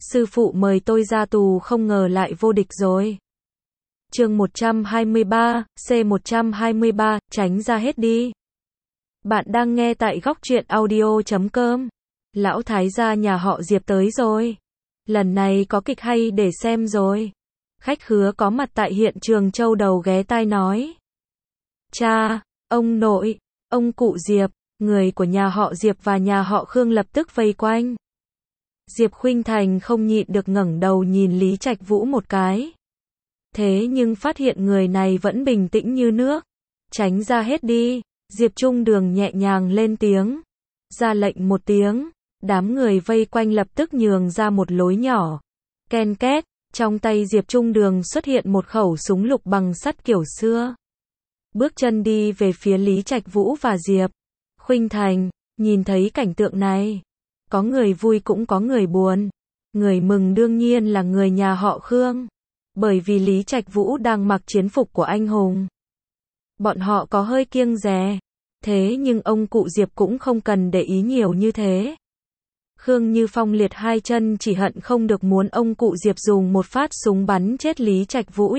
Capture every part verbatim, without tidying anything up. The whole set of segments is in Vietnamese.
sư phụ mời tôi ra tù không ngờ lại vô địch rồi. Chương một trăm hai mươi ba, C một trăm hai mươi ba, tránh ra hết đi. Bạn đang nghe tại góc truyện audio chấm com. Lão thái gia nhà họ Diệp tới rồi. Lần này có kịch hay để xem rồi. Khách khứa có mặt tại hiện trường châu đầu ghé tai nói. Cha, ông nội, ông cụ Diệp, người của nhà họ Diệp và nhà họ Khương lập tức vây quanh. Diệp Khuynh Thành không nhịn được ngẩng đầu nhìn Lý Trạch Vũ một cái. Thế nhưng phát hiện người này vẫn bình tĩnh như nước. Tránh ra hết đi. Diệp Trung Đường nhẹ nhàng lên tiếng. Ra lệnh một tiếng. Đám người vây quanh lập tức nhường ra một lối nhỏ. Ken két. Trong tay Diệp Trung Đường xuất hiện một khẩu súng lục bằng sắt kiểu xưa. Bước chân đi về phía Lý Trạch Vũ và Diệp Khuynh Thành. Nhìn thấy cảnh tượng này, có người vui cũng có người buồn. Người mừng đương nhiên là người nhà họ Khương. Bởi vì Lý Trạch Vũ đang mặc chiến phục của anh hùng. Bọn họ có hơi kiêng dè. Thế nhưng ông cụ Diệp cũng không cần để ý nhiều như thế. Khương Như Phong liệt hai chân chỉ hận không được muốn ông cụ Diệp dùng một phát súng bắn chết Lý Trạch Vũ.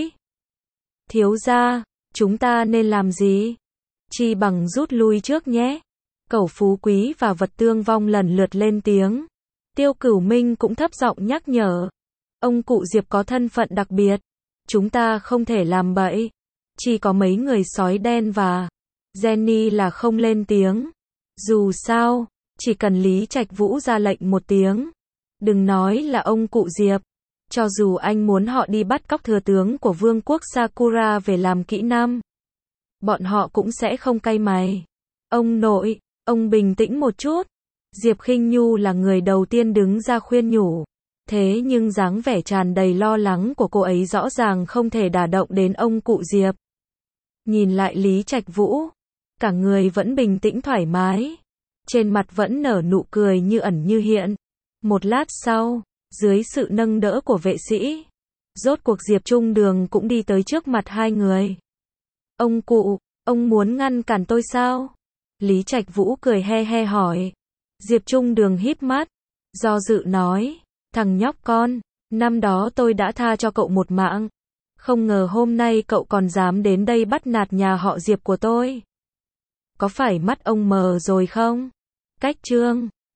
Thiếu gia, chúng ta nên làm gì? Chi bằng rút lui trước nhé. Cẩu Phú Quý và Vật Tương Vong lần lượt lên tiếng. Tiêu Cửu Minh cũng thấp giọng nhắc nhở. Ông cụ Diệp có thân phận đặc biệt. Chúng ta không thể làm bậy. Chỉ có mấy người sói đen và Jenny là không lên tiếng. Dù sao, chỉ cần Lý Trạch Vũ ra lệnh một tiếng. Đừng nói là ông cụ Diệp. Cho dù anh muốn họ đi bắt cóc thừa tướng của vương quốc Sakura về làm kỹ nam, bọn họ cũng sẽ không cay mày. Ông nội, ông bình tĩnh một chút. Diệp Khinh Nhu là người đầu tiên đứng ra khuyên nhủ. Thế nhưng dáng vẻ tràn đầy lo lắng của cô ấy rõ ràng không thể đả động đến ông cụ Diệp. Nhìn lại Lý Trạch Vũ, cả người vẫn bình tĩnh thoải mái. Trên mặt vẫn nở nụ cười như ẩn như hiện. Một lát sau, dưới sự nâng đỡ của vệ sĩ, rốt cuộc Diệp Trung Đường cũng đi tới trước mặt hai người. Ông cụ, ông muốn ngăn cản tôi sao? Lý Trạch Vũ cười he he hỏi. Diệp Trung Đường híp mắt, do dự nói. Thằng nhóc con, năm đó tôi đã tha cho cậu một mạng. Không ngờ hôm nay cậu còn dám đến đây bắt nạt nhà họ Diệp của tôi. Có phải mắt ông mờ rồi không? Cách chương